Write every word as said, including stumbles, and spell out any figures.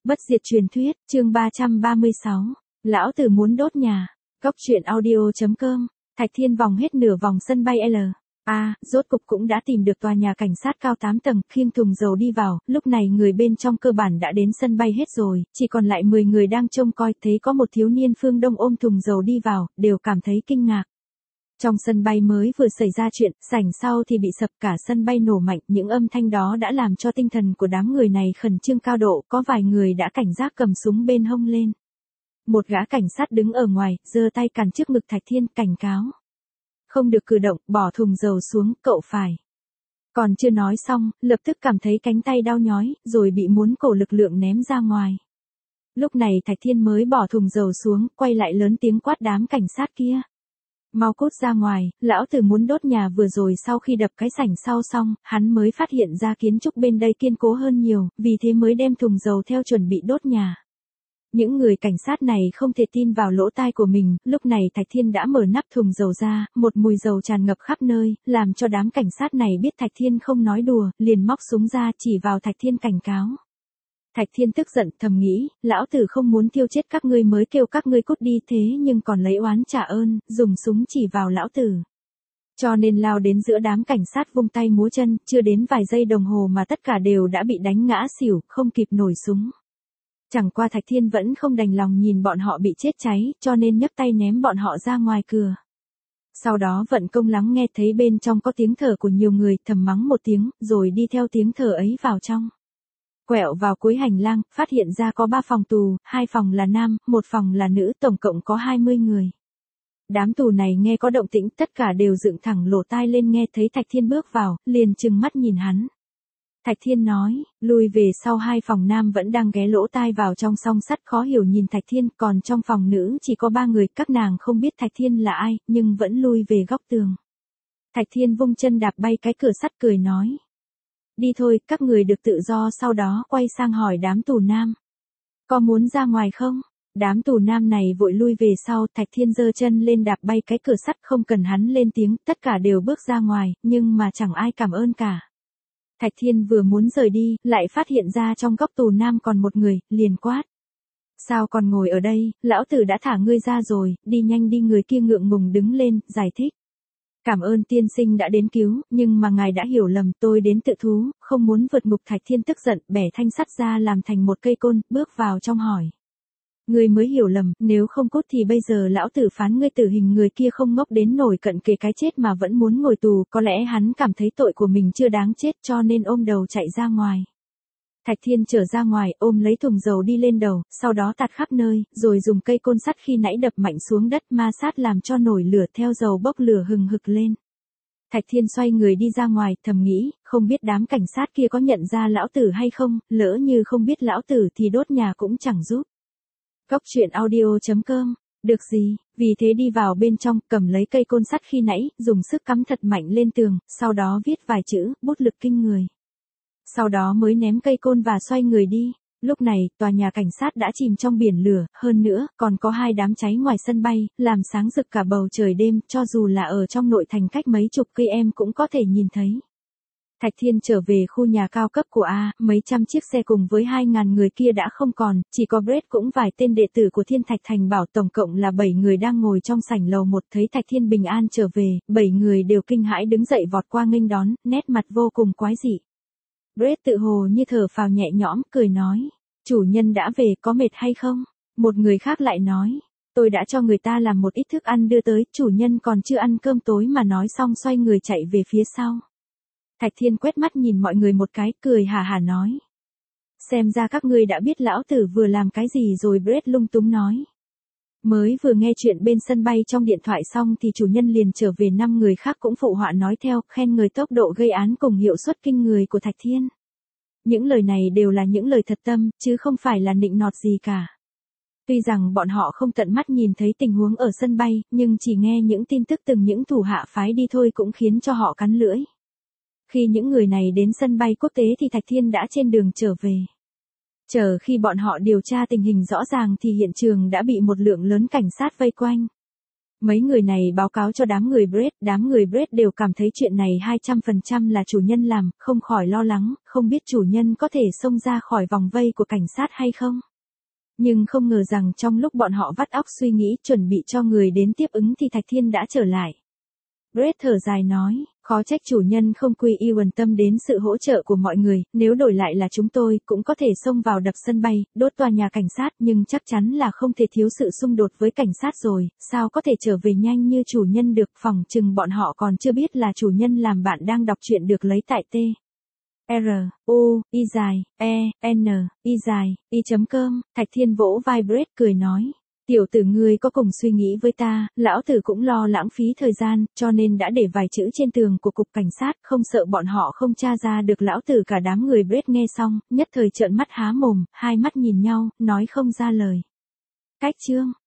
Bất diệt truyền thuyết, chương ba trăm ba mươi sáu. Lão tử muốn đốt nhà. Cốc truyện audio.com. Thạch Thiên vòng hết nửa vòng sân bay L. A, rốt cục cũng đã tìm được tòa nhà cảnh sát cao tám tầng, khiêng thùng dầu đi vào, lúc này người bên trong cơ bản đã đến sân bay hết rồi, chỉ còn lại mười người đang trông coi, thấy có một thiếu niên phương Đông ôm thùng dầu đi vào, đều cảm thấy kinh ngạc. Trong sân bay mới vừa xảy ra chuyện, sảnh sau thì bị sập, cả sân bay nổ mạnh, những âm thanh đó đã làm cho tinh thần của đám người này khẩn trương cao độ, có vài người đã cảnh giác cầm súng bên hông lên. Một gã cảnh sát đứng ở ngoài, giơ tay cản trước ngực Thạch Thiên, cảnh cáo. Không được cử động, bỏ thùng dầu xuống, cậu phải. Còn chưa nói xong, lập tức cảm thấy cánh tay đau nhói, rồi bị muốn cổ lực lượng ném ra ngoài. Lúc này Thạch Thiên mới bỏ thùng dầu xuống, quay lại lớn tiếng quát đám cảnh sát kia. Mau cút ra ngoài, lão tử muốn đốt nhà. Vừa rồi sau khi đập cái sảnh sau xong, hắn mới phát hiện ra kiến trúc bên đây kiên cố hơn nhiều, vì thế mới đem thùng dầu theo chuẩn bị đốt nhà. Những người cảnh sát này không thể tin vào lỗ tai của mình, lúc này Thạch Thiên đã mở nắp thùng dầu ra, một mùi dầu tràn ngập khắp nơi, làm cho đám cảnh sát này biết Thạch Thiên không nói đùa, liền móc súng ra chỉ vào Thạch Thiên cảnh cáo. Thạch Thiên tức giận thầm nghĩ, lão tử không muốn thiêu chết các ngươi mới kêu các ngươi cút đi, thế nhưng còn lấy oán trả ơn, dùng súng chỉ vào lão tử. Cho nên lao đến giữa đám cảnh sát vung tay múa chân, chưa đến vài giây đồng hồ mà tất cả đều đã bị đánh ngã xỉu, không kịp nổi súng. Chẳng qua Thạch Thiên vẫn không đành lòng nhìn bọn họ bị chết cháy, cho nên nhấc tay ném bọn họ ra ngoài cửa. Sau đó vận công lắng nghe thấy bên trong có tiếng thở của nhiều người, thầm mắng một tiếng, rồi đi theo tiếng thở ấy vào trong. Quẹo vào cuối hành lang, phát hiện ra có ba phòng tù, hai phòng là nam, một phòng là nữ, tổng cộng có hai mươi người. Đám tù này nghe có động tĩnh, tất cả đều dựng thẳng lỗ tai lên, nghe thấy Thạch Thiên bước vào, liền trừng mắt nhìn hắn. Thạch Thiên nói, lùi về sau. Hai phòng nam vẫn đang ghé lỗ tai vào trong song sắt, khó hiểu nhìn Thạch Thiên, còn trong phòng nữ chỉ có ba người, các nàng không biết Thạch Thiên là ai, nhưng vẫn lui về góc tường. Thạch Thiên vung chân đạp bay cái cửa sắt, cười nói. Đi thôi, các người được tự do. Sau đó quay sang hỏi đám tù nam. Có muốn ra ngoài không? Đám tù nam này vội lui về sau, Thạch Thiên giơ chân lên đạp bay cái cửa sắt, không cần hắn lên tiếng, tất cả đều bước ra ngoài, nhưng mà chẳng ai cảm ơn cả. Thạch Thiên vừa muốn rời đi, lại phát hiện ra trong góc tù nam còn một người, liền quát. Sao còn ngồi ở đây, lão tử đã thả ngươi ra rồi, đi nhanh đi. Người kia ngượng ngùng đứng lên, giải thích. Cảm ơn tiên sinh đã đến cứu, nhưng mà ngài đã hiểu lầm, tôi đến tự thú, không muốn vượt ngục. Thạch Thiên tức giận, bẻ thanh sắt ra làm thành một cây côn, bước vào trong hỏi. Ngươi mới hiểu lầm, nếu không cút thì bây giờ lão tử phán ngươi tử hình. Người kia không ngốc đến nổi cận kề cái chết mà vẫn muốn ngồi tù, có lẽ hắn cảm thấy tội của mình chưa đáng chết cho nên ôm đầu chạy ra ngoài. Thạch Thiên trở ra ngoài, ôm lấy thùng dầu đi lên đầu, sau đó tạt khắp nơi, rồi dùng cây côn sắt khi nãy đập mạnh xuống đất, ma sát làm cho nổi lửa theo dầu bốc lửa hừng hực lên. Thạch Thiên xoay người đi ra ngoài, thầm nghĩ, không biết đám cảnh sát kia có nhận ra lão tử hay không, lỡ như không biết lão tử thì đốt nhà cũng chẳng giúp. Cốc truyện audio.com. Được gì, vì thế đi vào bên trong, cầm lấy cây côn sắt khi nãy, dùng sức cắm thật mạnh lên tường, sau đó viết vài chữ, bút lực kinh người. Sau đó mới ném cây côn và xoay người đi. Lúc này, tòa nhà cảnh sát đã chìm trong biển lửa, hơn nữa, còn có hai đám cháy ngoài sân bay, làm sáng rực cả bầu trời đêm, cho dù là ở trong nội thành cách mấy chục cây em cũng có thể nhìn thấy. Thạch Thiên trở về khu nhà cao cấp của A, mấy trăm chiếc xe cùng với hai ngàn người kia đã không còn, chỉ có Brett cũng vài tên đệ tử của Thiên Thạch Thành Bảo, tổng cộng là bảy người đang ngồi trong sảnh lầu một. Thấy Thạch Thiên bình an trở về, bảy người đều kinh hãi đứng dậy vọt qua nghênh đón, nét mặt vô cùng quái dị. Brett tự hồ như thở phào nhẹ nhõm, cười nói, chủ nhân đã về, có mệt hay không? Một người khác lại nói, tôi đã cho người ta làm một ít thức ăn đưa tới, chủ nhân còn chưa ăn cơm tối. Mà nói xong xoay người chạy về phía sau. Thạch Thiên quét mắt nhìn mọi người một cái, cười hà hà nói. Xem ra các ngươi đã biết lão tử vừa làm cái gì rồi. Brett lung túng nói. Mới vừa nghe chuyện bên sân bay trong điện thoại xong thì chủ nhân liền trở về, năm người khác cũng phụ họa nói theo, khen người tốc độ gây án cùng hiệu suất kinh người của Thạch Thiên. Những lời này đều là những lời thật tâm, chứ không phải là nịnh nọt gì cả. Tuy rằng bọn họ không tận mắt nhìn thấy tình huống ở sân bay, nhưng chỉ nghe những tin tức từng những thủ hạ phái đi thôi cũng khiến cho họ cắn lưỡi. Khi những người này đến sân bay quốc tế thì Thạch Thiên đã trên đường trở về. Chờ khi bọn họ điều tra tình hình rõ ràng thì hiện trường đã bị một lượng lớn cảnh sát vây quanh. Mấy người này báo cáo cho đám người Brett, đám người Brett đều cảm thấy chuyện này hai trăm phần trăm là chủ nhân làm, không khỏi lo lắng, không biết chủ nhân có thể xông ra khỏi vòng vây của cảnh sát hay không. Nhưng không ngờ rằng trong lúc bọn họ vắt óc suy nghĩ chuẩn bị cho người đến tiếp ứng thì Thạch Thiên đã trở lại. Brett thở dài nói, khó trách chủ nhân không quy y quan tâm đến sự hỗ trợ của mọi người, nếu đổi lại là chúng tôi cũng có thể xông vào đập sân bay, đốt tòa nhà cảnh sát nhưng chắc chắn là không thể thiếu sự xung đột với cảnh sát rồi, sao có thể trở về nhanh như chủ nhân được, phỏng chừng bọn họ còn chưa biết là chủ nhân làm bạn đang đọc truyện được lấy tại T. R, U, Y dài, E, N, Y dài, Y chấm cơm, Thạch Thiên vỗ vai Brett cười nói. Tiểu tử ngươi có cùng suy nghĩ với ta, lão tử cũng lo lãng phí thời gian, cho nên đã để vài chữ trên tường của cục cảnh sát, không sợ bọn họ không tra ra được lão tử. Cả đám người Brett nghe xong, nhất thời trợn mắt há mồm, hai mắt nhìn nhau, nói không ra lời. Cách chương